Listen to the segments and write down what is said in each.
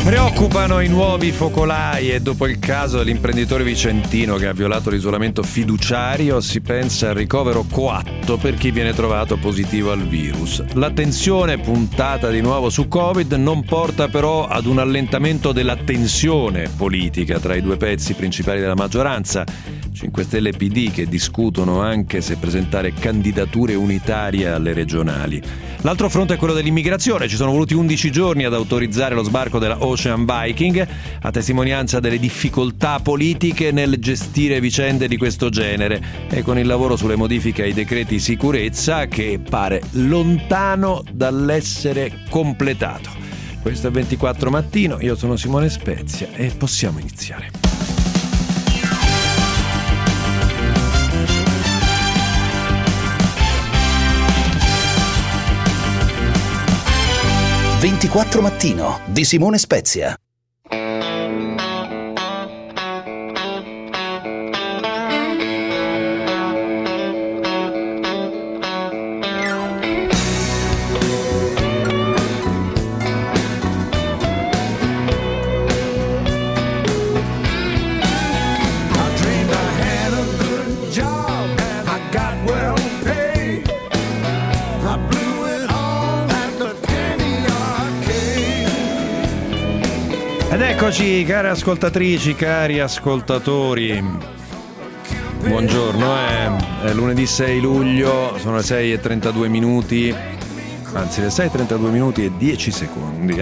Preoccupano i nuovi focolai e dopo il caso dell'imprenditore vicentino che ha violato l'isolamento fiduciario si pensa al ricovero coatto per chi viene trovato positivo al virus. L'attenzione puntata di nuovo su Covid non porta però ad un allentamento della tensione politica tra i due pezzi principali della maggioranza, 5 Stelle e PD, che discutono anche se presentare candidature unitarie alle regionali. L'altro fronte è quello dell'immigrazione. Ci sono voluti 11 giorni ad autorizzare lo sbarco della Ocean Viking, a testimonianza delle difficoltà politiche nel gestire vicende di questo genere e con il lavoro sulle modifiche ai decreti sicurezza che pare lontano dall'essere completato. Questo è 24 Mattino, io sono Simone Spezia e possiamo iniziare. «24 Mattino» di Simone Spezia. Ed eccoci, care ascoltatrici, cari ascoltatori. Buongiorno, è lunedì 6 luglio, sono le 6:32 minuti, anzi le 6:32 minuti e 10 secondi.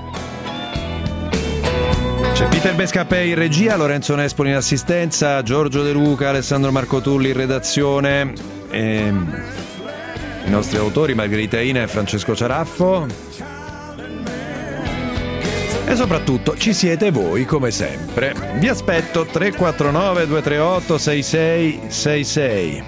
C'è Peter Bescapè in regia, Lorenzo Nespoli in assistenza, Giorgio De Luca, Alessandro Marcotulli in redazione, e i nostri autori Margherita Ina e Francesco Ciaraffo. E soprattutto ci siete voi come sempre. Vi aspetto 349 238 6666.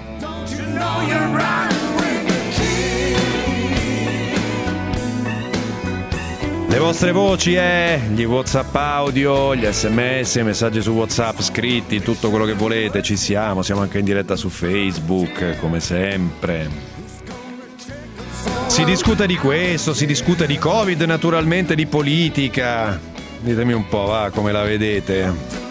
Le vostre voci, gli WhatsApp audio, gli SMS, i messaggi su WhatsApp scritti, tutto quello che volete, ci siamo anche in diretta su Facebook come sempre. Si discute di questo, si discute di Covid, naturalmente di politica. Ditemi un po', va, come la vedete?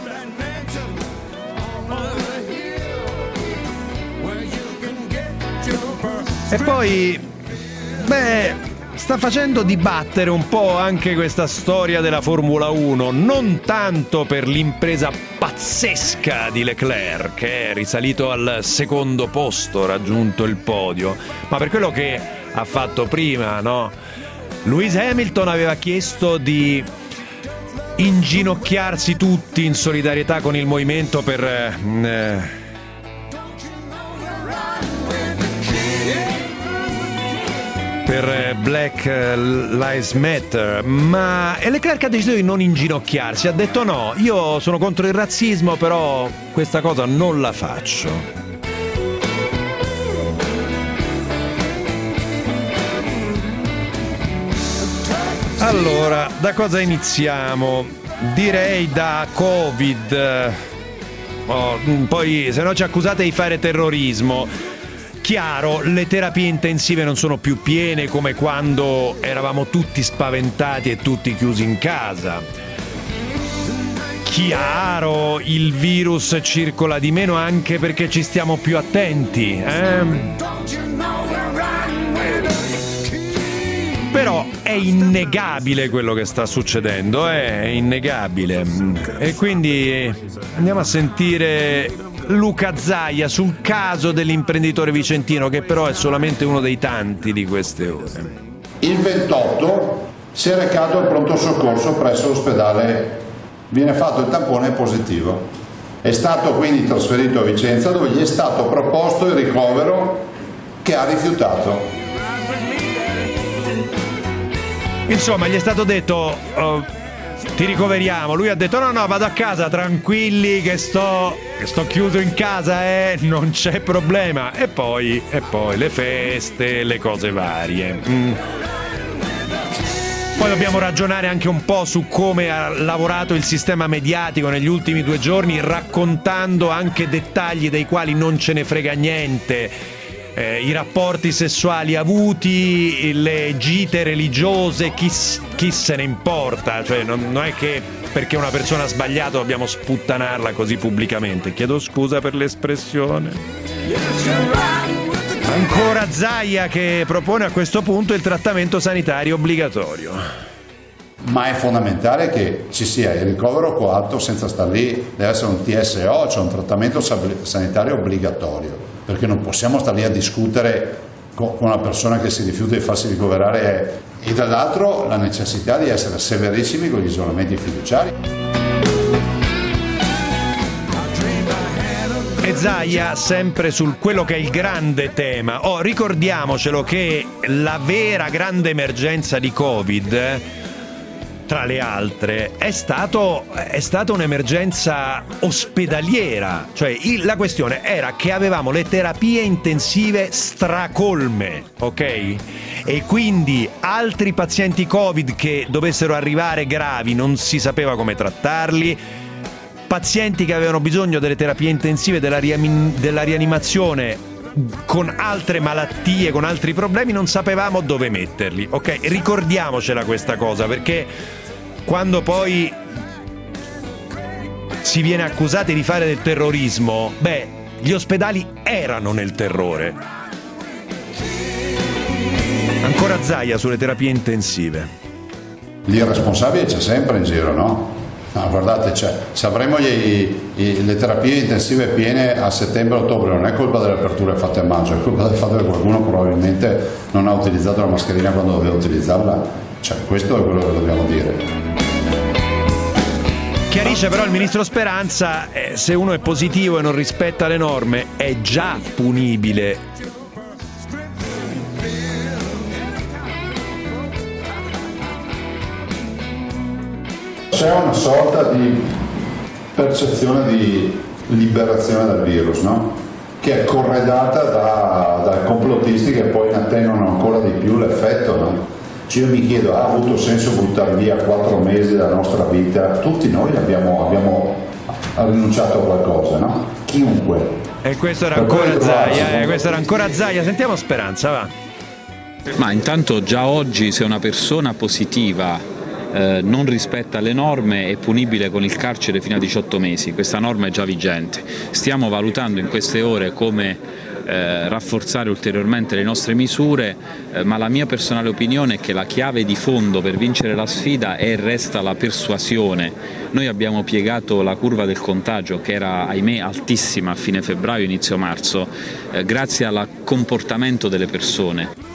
E poi, sta facendo dibattere un po' anche questa storia della Formula 1, non tanto per l'impresa pazzesca di Leclerc, che è risalito al secondo posto, raggiunto il podio, ma per quello che ha fatto prima, no? Lewis Hamilton aveva chiesto di inginocchiarsi tutti in solidarietà con il movimento per Black Lives Matter, ma Leclerc ha deciso di non inginocchiarsi, ha detto no, io sono contro il razzismo, però questa cosa non la faccio. Allora, da cosa iniziamo? Direi da Covid. Poi se no ci accusate di fare terrorismo. Chiaro, le terapie intensive non sono più piene come quando eravamo tutti spaventati e tutti chiusi in casa. Chiaro, il virus circola di meno anche perché ci stiamo più attenti, Però è innegabile quello che sta succedendo, è innegabile. E quindi andiamo a sentire Luca Zaia sul caso dell'imprenditore vicentino, che però è solamente uno dei tanti di queste ore. Il 28 si è recato al pronto soccorso presso l'ospedale, viene fatto il tampone positivo. È stato quindi trasferito a Vicenza, dove gli è stato proposto il ricovero, che ha rifiutato. Insomma, gli è stato detto ti ricoveriamo. Lui ha detto no, vado a casa, tranquilli che sto chiuso in casa, non c'è problema. E poi le feste, le cose varie. Poi dobbiamo ragionare anche un po' su come ha lavorato il sistema mediatico negli ultimi 2 giorni, raccontando anche dettagli dei quali non ce ne frega niente. i rapporti sessuali avuti, le gite religiose, chi se ne importa? Cioè non è che perché una persona ha sbagliato dobbiamo sputtanarla così pubblicamente. Chiedo scusa per l'espressione. Ancora Zaia che propone a questo punto il trattamento sanitario obbligatorio. Ma è fondamentale che ci sia il ricovero coatto senza star lì, deve essere un TSO, cioè un trattamento sanitario obbligatorio, perché non possiamo stare lì a discutere con una persona che si rifiuta di farsi ricoverare, e dall'altro la necessità di essere severissimi con gli isolamenti fiduciari. E Zaia sempre su quello che è il grande tema. Ricordiamocelo che la vera grande emergenza di Covid, tra le altre, è stata un'emergenza ospedaliera. Cioè la questione era che avevamo le terapie intensive stracolme, ok? E quindi altri pazienti Covid che dovessero arrivare gravi non si sapeva come trattarli, pazienti che avevano bisogno delle terapie intensive, della rianimazione con altre malattie, con altri problemi, non sapevamo dove metterli, ok? Ricordiamocela questa cosa, perché quando poi si viene accusati di fare del terrorismo, gli ospedali erano nel terrore. Ancora Zaia sulle terapie intensive. L'irresponsabile c'è sempre in giro, no? No, guardate, se avremo le terapie intensive piene a settembre-ottobre, non è colpa delle aperture fatte a maggio, è colpa del fatto che qualcuno probabilmente non ha utilizzato la mascherina quando doveva utilizzarla. Cioè, questo è quello che dobbiamo dire. Chiarisce però il ministro Speranza, se uno è positivo e non rispetta le norme è già punibile. C'è una sorta di percezione di liberazione dal virus, no? Che è corredata da complottisti che poi ne attenuano ancora di più l'effetto, no? Cioè io mi chiedo, ha avuto senso buttare via 4 mesi della nostra vita? Tutti noi abbiamo rinunciato a qualcosa, no? Chiunque. E questo era ancora Zaia, sentiamo Speranza, va. Ma intanto già oggi se una persona positiva non rispetta le norme è punibile con il carcere fino a 18 mesi, questa norma è già vigente. Stiamo valutando in queste ore come rafforzare ulteriormente le nostre misure, ma la mia personale opinione è che la chiave di fondo per vincere la sfida è e resta la persuasione. Noi abbiamo piegato la curva del contagio che era ahimè altissima a fine febbraio, inizio marzo, grazie al comportamento delle persone.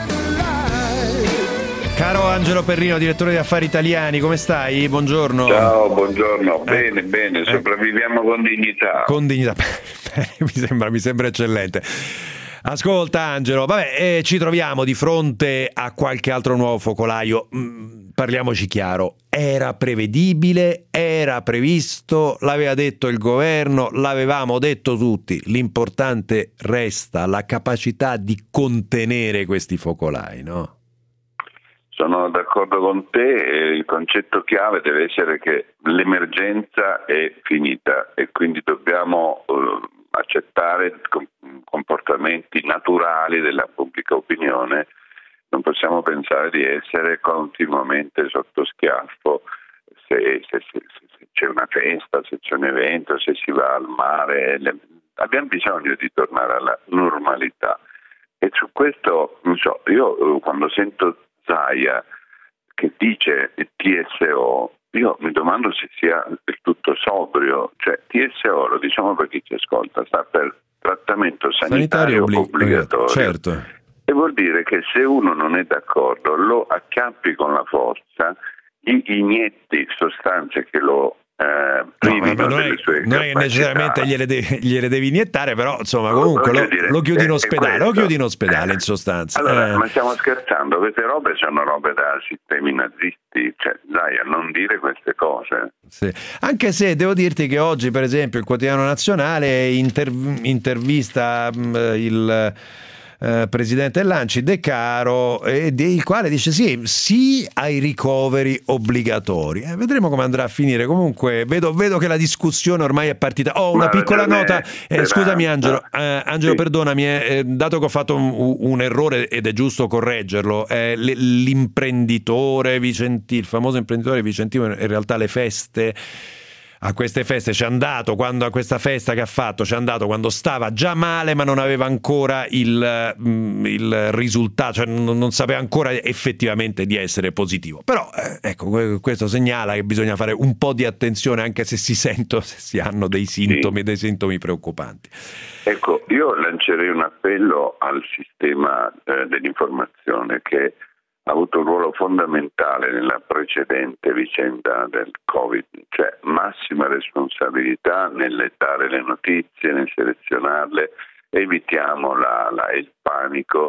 Caro Angelo Perrino, direttore di Affari Italiani, come stai? Buongiorno. Ciao, buongiorno. Bene, sopravviviamo con dignità. Con dignità, mi sembra eccellente. Ascolta Angelo, ci troviamo di fronte a qualche altro nuovo focolaio. Parliamoci chiaro, era prevedibile, era previsto, l'aveva detto il governo, l'avevamo detto tutti. L'importante resta la capacità di contenere questi focolai, no? Sono d'accordo con te, il concetto chiave deve essere che l'emergenza è finita e quindi dobbiamo accettare comportamenti naturali della pubblica opinione, non possiamo pensare di essere continuamente sotto schiaffo se c'è una festa, se c'è un evento, se si va al mare, abbiamo bisogno di tornare alla normalità e su questo, non so, io quando sento Zaia che dice TSO, io mi domando se sia del tutto sobrio, cioè TSO, lo diciamo per chi ci ascolta, sta per trattamento sanitario obbligatorio. Certo. E vuol dire che se uno non è d'accordo lo acchiappi con la forza, gli inietti sostanze che lo privino delle sue capacità. Non è che necessariamente gliele devi iniettare, però insomma comunque lo chiudi in ospedale, in sostanza. Allora, ma stiamo scherzando, queste robe sono robe da sistemi nazisti, cioè dai, a non dire queste cose. Sì. Anche se devo dirti che oggi per esempio il Quotidiano Nazionale intervista il presidente dell'ANCI De Caro, il quale dice sì ai ricoveri obbligatori. Vedremo come andrà a finire. Comunque vedo che la discussione ormai è partita. Una piccola nota, scusami Angelo, sì. perdonami, dato che ho fatto un errore ed è giusto correggerlo, l'imprenditore vicentino, il famoso imprenditore vicentino, in realtà a queste feste c'è andato a questa festa che ha fatto c'è andato quando stava già male, ma non aveva ancora il risultato, cioè non sapeva ancora effettivamente di essere positivo. Però ecco, questo segnala che bisogna fare un po' di attenzione anche se si hanno dei sintomi preoccupanti. Ecco, io lancerei un appello al sistema dell'informazione, che ha avuto un ruolo fondamentale nella precedente vicenda del Covid, cioè massima responsabilità nel dare le notizie, nel selezionarle, evitiamo il panico,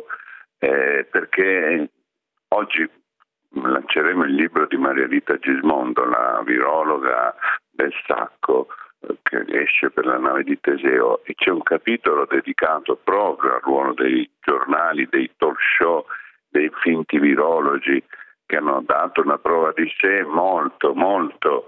perché oggi lanceremo il libro di Maria Rita Gismondo, la virologa del Sacco, che esce per la nave di Teseo, e c'è un capitolo dedicato proprio al ruolo dei giornali, dei talk show, dei finti virologi, che hanno dato una prova di sé molto, molto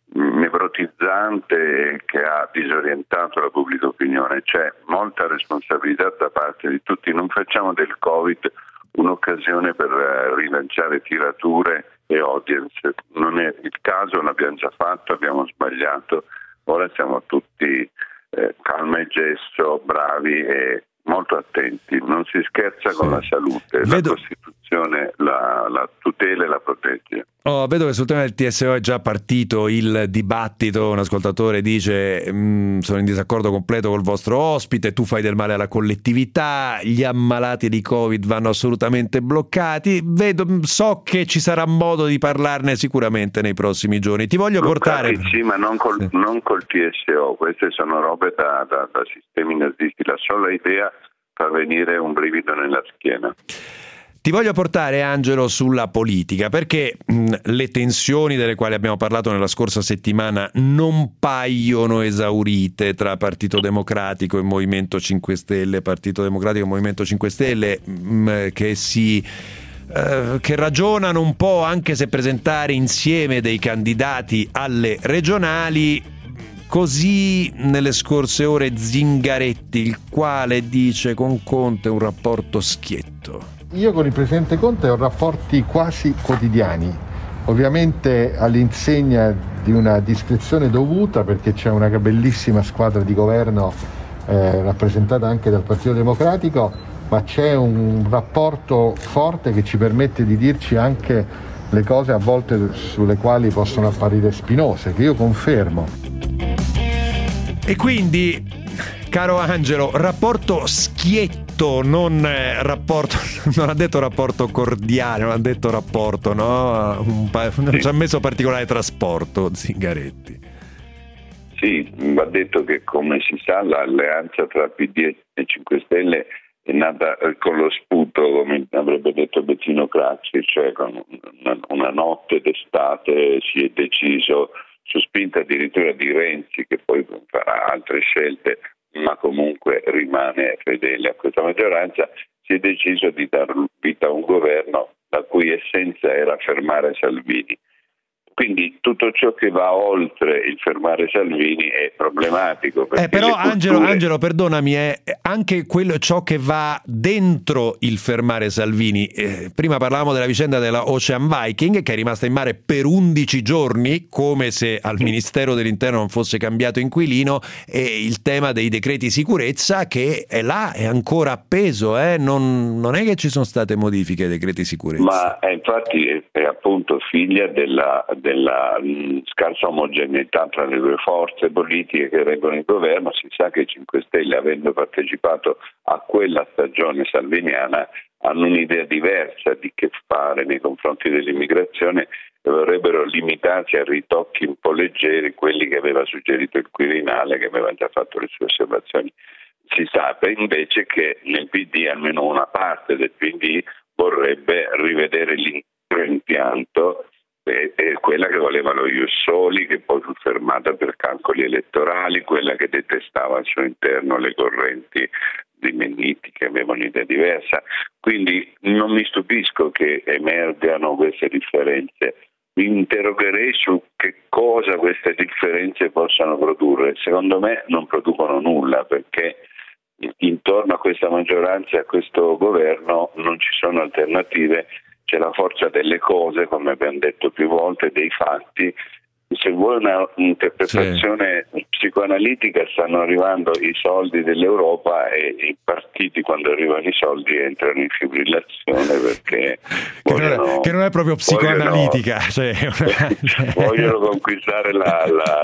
nevrotizzante, che ha disorientato la pubblica opinione. C'è molta responsabilità da parte di tutti. Non facciamo del Covid un'occasione per rilanciare tirature e audience. Non è il caso, l'abbiamo già fatto, abbiamo sbagliato. Ora siamo tutti calma e gesto, bravi e molto attenti. Non si scherza con la salute. La Costituzione la tutela e la protegge. Vedo che sul tema del TSO è già partito il dibattito. Un ascoltatore dice: sono in disaccordo completo col vostro ospite, tu fai del male alla collettività, gli ammalati di Covid vanno assolutamente bloccati. So che ci sarà modo di parlarne sicuramente nei prossimi giorni. Ti voglio portare... Sì, ma non col TSO, queste sono robe da sistemi nazisti. La sola idea fa venire un brivido nella schiena. Ti voglio portare, Angelo, sulla politica, perché le tensioni delle quali abbiamo parlato nella scorsa settimana non paiono esaurite tra Partito Democratico e Movimento 5 Stelle, Partito Democratico e Movimento 5 Stelle che ragionano un po', anche se presentare insieme dei candidati alle regionali. Così nelle scorse ore Zingaretti, il quale dice con Conte un rapporto schietto. Io con il Presidente Conte ho rapporti quasi quotidiani, ovviamente all'insegna di una discrezione dovuta, perché c'è una bellissima squadra di governo rappresentata anche dal Partito Democratico, ma c'è un rapporto forte che ci permette di dirci anche le cose a volte sulle quali possono apparire spinose, che io confermo. E quindi, caro Angelo, rapporto schietto, non ha detto rapporto cordiale, non ha detto rapporto, no? Non ci ha messo particolare trasporto Zingaretti. Sì, va detto che, come si sa, l'alleanza tra PD e 5 Stelle è nata con lo sputo, come avrebbe detto Bettino Craxi, cioè con una notte d'estate si è deciso, su spinta addirittura di Renzi, che poi farà altre scelte, ma comunque rimane fedele a questa maggioranza, si è deciso di dar vita a un governo la cui essenza era fermare Salvini. Quindi tutto ciò che va oltre il fermare Salvini è problematico. Però Angelo, perdonami, anche ciò che va dentro il fermare Salvini. Prima parlavamo della vicenda della Ocean Viking, che è rimasta in mare per 11 giorni, come se al Ministero dell'Interno non fosse cambiato inquilino, e il tema dei decreti sicurezza, che è là, è ancora appeso, non è che ci sono state modifiche ai decreti sicurezza. Ma infatti è appunto figlia della scarsa omogeneità tra le due forze politiche che reggono il governo. Si sa che i 5 Stelle, avendo partecipato a quella stagione salviniana, hanno un'idea diversa di che fare nei confronti dell'immigrazione e vorrebbero limitarsi a ritocchi un po' leggeri, quelli che aveva suggerito il Quirinale, che aveva già fatto le sue osservazioni. Si sa invece che nel PD, almeno una parte del PD, vorrebbe rivedere l'impianto, è quella che voleva lo Ius Soli, che poi fu fermata per calcoli elettorali, quella che detestava al suo interno le correnti di Minniti che aveva un'idea diversa, quindi non mi stupisco che emergano queste differenze. Mi interrogherei su che cosa queste differenze possano produrre. Secondo me non producono nulla, perché intorno a questa maggioranza e a questo governo non ci sono alternative, c'è la forza delle cose, come abbiamo detto più volte, dei fatti. Se vuoi una interpretazione psicoanalitica, stanno arrivando i soldi dell'Europa e i partiti, quando arrivano i soldi, entrano in fibrillazione perché che non è proprio psicoanalitica, vogliono conquistare la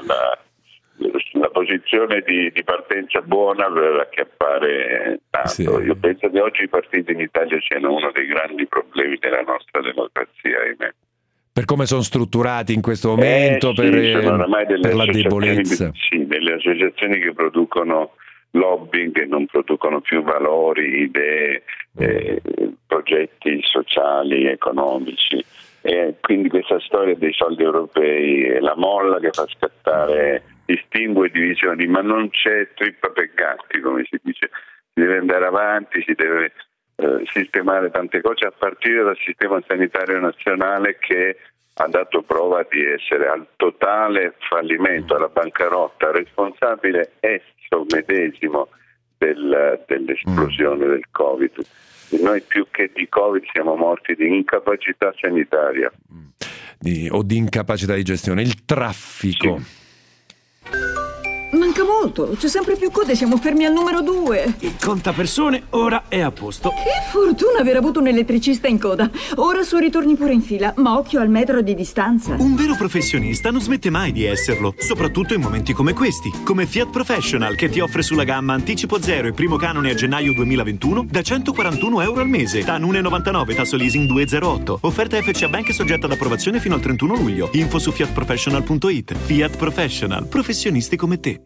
posizione di partenza buona per acchiappare tanto. Sì. Io penso che oggi i partiti in Italia siano uno dei grandi problemi della nostra democrazia, ahimè. Per come sono strutturati in questo momento, per la debolezza. Sì, delle associazioni che producono lobbying, che non producono più valori, idee, progetti sociali, economici. E quindi questa storia dei soldi europei è la molla che fa scattare distinguo e divisioni, ma non c'è trippa per gatti, come si dice. Si deve andare avanti, si deve sistemare tante cose, a partire dal sistema sanitario nazionale che ha dato prova di essere al totale fallimento, alla bancarotta, responsabile esso medesimo dell'esplosione del Covid. Noi più che di Covid siamo morti di incapacità sanitaria. O di incapacità di gestione. Il traffico. Sì. Manca molto, c'è sempre più code, siamo fermi al numero 2. Il contapersone ora è a posto. Che fortuna aver avuto un elettricista in coda. Ora su ritorni pure in fila, ma occhio al metro di distanza. Un vero professionista non smette mai di esserlo, soprattutto in momenti come questi, come Fiat Professional, che ti offre sulla gamma anticipo zero e primo canone a gennaio 2021 da €141 al mese, TAN 1,99, tasso leasing 2,08. Offerta FCA Bank soggetta ad approvazione fino al 31 luglio. Info su fiatprofessional.it. Fiat Professional, professionisti come te.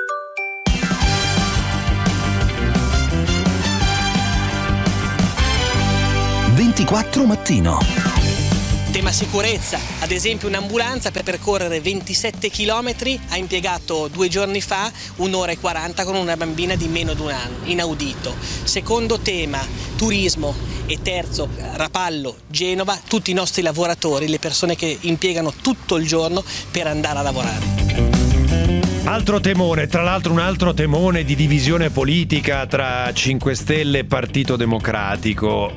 Mattino. Tema sicurezza, ad esempio un'ambulanza per percorrere 27 km ha impiegato 2 giorni fa 1 ora e 40 con una bambina di meno di 1 anno, inaudito. Secondo tema, turismo, e terzo, Rapallo, Genova, tutti i nostri lavoratori, le persone che impiegano tutto il giorno per andare a lavorare. Altro temone, tra l'altro un altro temone di divisione politica tra 5 Stelle e Partito Democratico,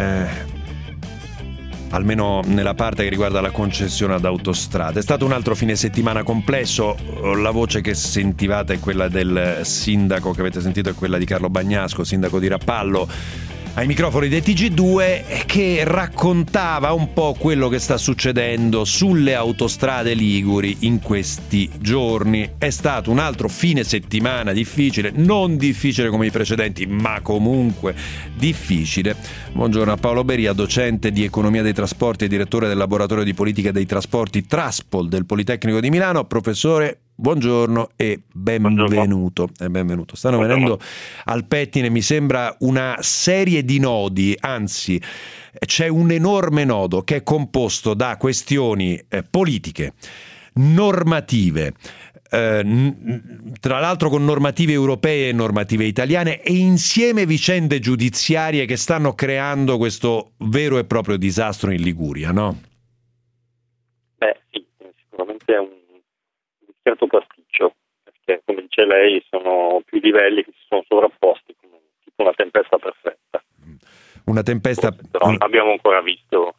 almeno nella parte che riguarda la concessione ad autostrade. È stato un altro fine settimana complesso. La voce che sentivate è quella del sindaco, che avete sentito è quella di Carlo Bagnasco, sindaco di Rapallo, ai microfoni del TG2, che raccontava un po' quello che sta succedendo sulle autostrade liguri in questi giorni. È stato un altro fine settimana difficile, non difficile come i precedenti, ma comunque difficile. Buongiorno a Paolo Beria, docente di economia dei trasporti e direttore del laboratorio di politica dei trasporti Traspol del Politecnico di Milano. Professore, buongiorno e benvenuto. Benvenuto. Stanno venendo al pettine, mi sembra, una serie di nodi, anzi c'è un enorme nodo che è composto da questioni politiche, normative, tra l'altro con normative europee e normative italiane, e insieme vicende giudiziarie che stanno creando questo vero e proprio disastro in Liguria, no? Sì, sicuramente è un certo pasticcio, perché come dice lei sono più livelli che si sono sovrapposti, come tipo una tempesta perfetta. Una tempesta. Però non abbiamo ancora visto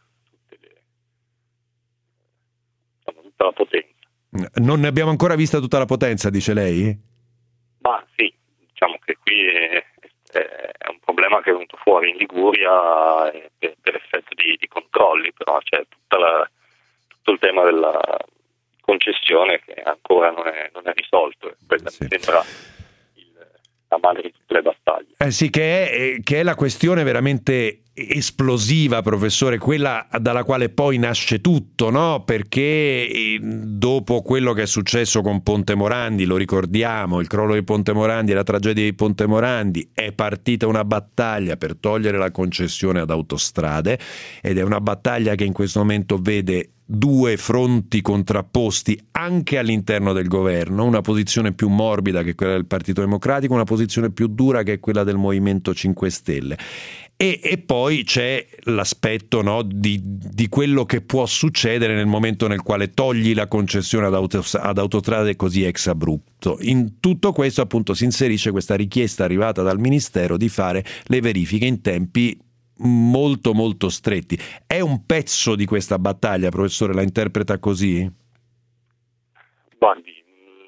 tutta la potenza. Non ne abbiamo ancora vista tutta la potenza, dice lei? Ma sì, diciamo che qui è un problema che è venuto fuori in Liguria per effetto di controlli, però c'è tutto il tema della concessione che ancora non è risolto. Quella mi sembra la madre di tutte le battaglie. Sì, che è la questione veramente esplosiva, professore, quella dalla quale poi nasce tutto, no? Perché dopo quello che è successo con Ponte Morandi, lo ricordiamo, il crollo di Ponte Morandi e la tragedia di Ponte Morandi, è partita una battaglia per togliere la concessione ad autostrade, ed è una battaglia che in questo momento vede due fronti contrapposti anche all'interno del governo, una posizione più morbida che è quella del Partito Democratico, una posizione più dura che è quella del Movimento 5 Stelle. E poi c'è l'aspetto, no, di quello che può succedere nel momento nel quale togli la concessione ad Autostrade così ex abrupto. In tutto questo appunto si inserisce questa richiesta arrivata dal Ministero di fare le verifiche in tempi molto molto stretti. È un pezzo di questa battaglia, professore, la interpreta così? Guardi,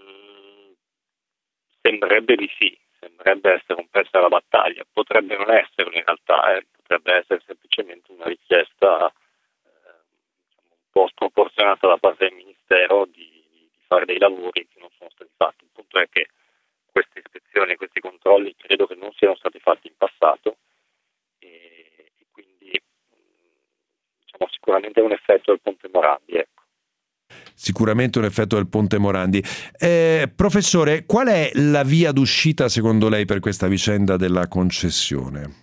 sembrerebbe di sì. Sembrerebbe essere un pezzo della battaglia, potrebbe non esserlo in realtà, potrebbe essere semplicemente una richiesta un po' sproporzionata da parte del Ministero di fare dei lavori che non sono stati fatti. Il punto è che queste ispezioni, questi controlli credo che non siano stati fatti in passato e quindi sicuramente è un effetto del Ponte Morandi, ecco. Sicuramente un effetto del Ponte Morandi. Professore, qual è la via d'uscita secondo lei per questa vicenda della concessione?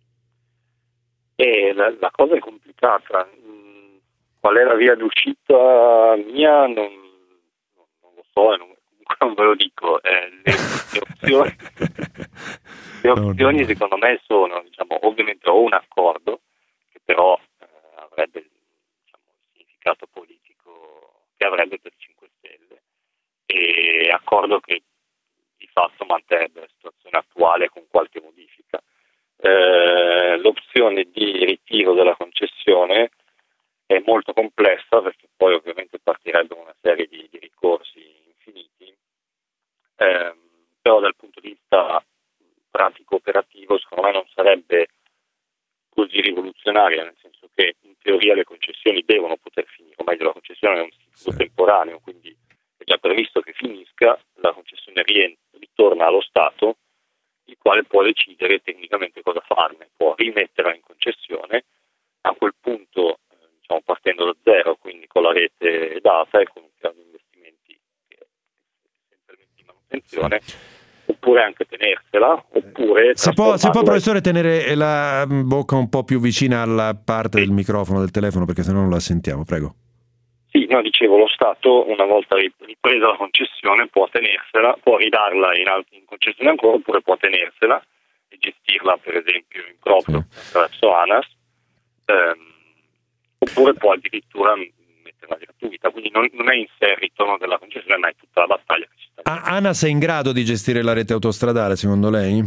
La cosa è complicata. Qual è la via d'uscita mia? Non lo so e non ve lo dico. Le opzioni secondo me sono, ovviamente o un accordo che però avrebbe il significato politico che avrebbe per 5 Stelle e accordo che di fatto manterrebbe la situazione attuale con qualche modifica. L'opzione di ritiro della concessione è molto complessa perché poi ovviamente partirebbe una serie di ricorsi infiniti, però dal punto di vista pratico operativo secondo me non sarebbe così rivoluzionaria, nel senso che in teoria le concessioni devono poter finire, o meglio la concessione è un istituto temporaneo, quindi è già previsto che finisca, la concessione ritorna allo Stato, il quale può decidere tecnicamente cosa farne, può rimetterla in concessione, a quel punto partendo da zero, quindi con la rete data e con un piano di investimenti che è essenzialmente di manutenzione, oppure anche tenersela, oppure si può professore tenere la bocca un po' più vicina alla parte del microfono del telefono perché sennò non la sentiamo, prego. Sì, no, dicevo, lo Stato una volta ripresa la concessione può tenersela, può ridarla in concessione ancora, oppure può tenersela e gestirla per esempio in proprio attraverso ANAS, oppure può addirittura metterla gratuita, quindi non è in sé il ritorno della concessione, ma è tutta la battaglia che ci sta. ANAS è in grado di gestire la rete autostradale, secondo lei?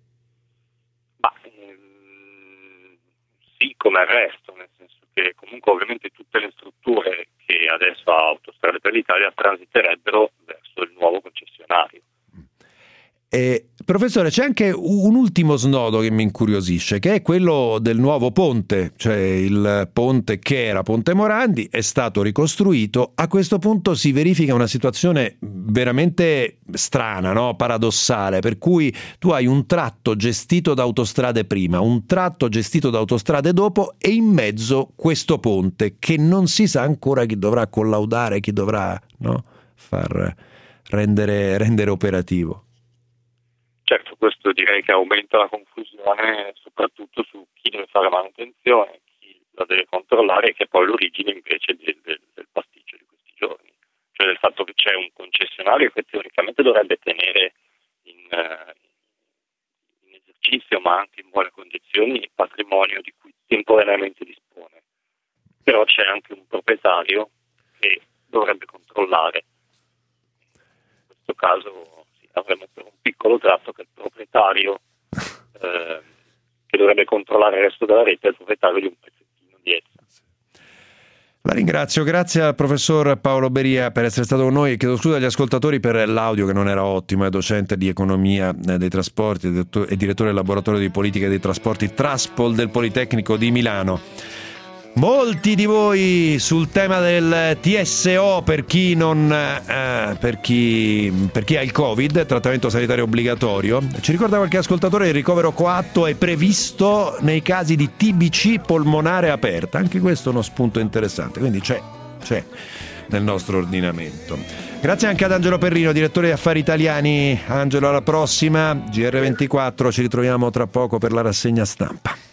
Sì, come il resto, nel senso che comunque ovviamente tutte le strutture che adesso ha Autostrade per l'Italia transiterebbero verso il nuovo concessionario. Professore, c'è anche un ultimo snodo che mi incuriosisce, che è quello del nuovo ponte, cioè il ponte che era Ponte Morandi è stato ricostruito. A questo punto si verifica una situazione veramente strana, no? Paradossale, per cui tu hai un tratto gestito da Autostrade prima, un tratto gestito da Autostrade dopo e in mezzo questo ponte che non si sa ancora chi dovrà collaudare, chi dovrà, no, far rendere operativo. Certo, questo direi che aumenta la confusione soprattutto su chi deve fare manutenzione, chi la deve controllare e che è poi l'origine invece del pasticcio di questi giorni. Cioè del fatto che c'è un concessionario che teoricamente dovrebbe tenere in esercizio ma anche in buone condizioni il patrimonio di cui temporaneamente dispone. Però c'è anche un proprietario che dovrebbe controllare. In questo caso avremo per un piccolo tratto che il proprietario che dovrebbe controllare il resto della rete è il proprietario di un pezzettino di essa. La ringrazio, grazie al professor Paolo Beria per essere stato con noi e chiedo scusa agli ascoltatori per l'audio che non era ottimo. È docente di economia dei trasporti e direttore del laboratorio di politica dei trasporti Traspol del Politecnico di Milano. Molti di voi sul tema del TSO per chi ha il Covid, trattamento sanitario obbligatorio. Ci ricorda qualche ascoltatore il ricovero coatto è previsto nei casi di TBC polmonare aperta. Anche questo è uno spunto interessante, quindi c'è nel nostro ordinamento. Grazie anche ad Angelo Perrino, direttore di Affari Italiani. Angelo, alla prossima. GR24, ci ritroviamo tra poco per la rassegna stampa.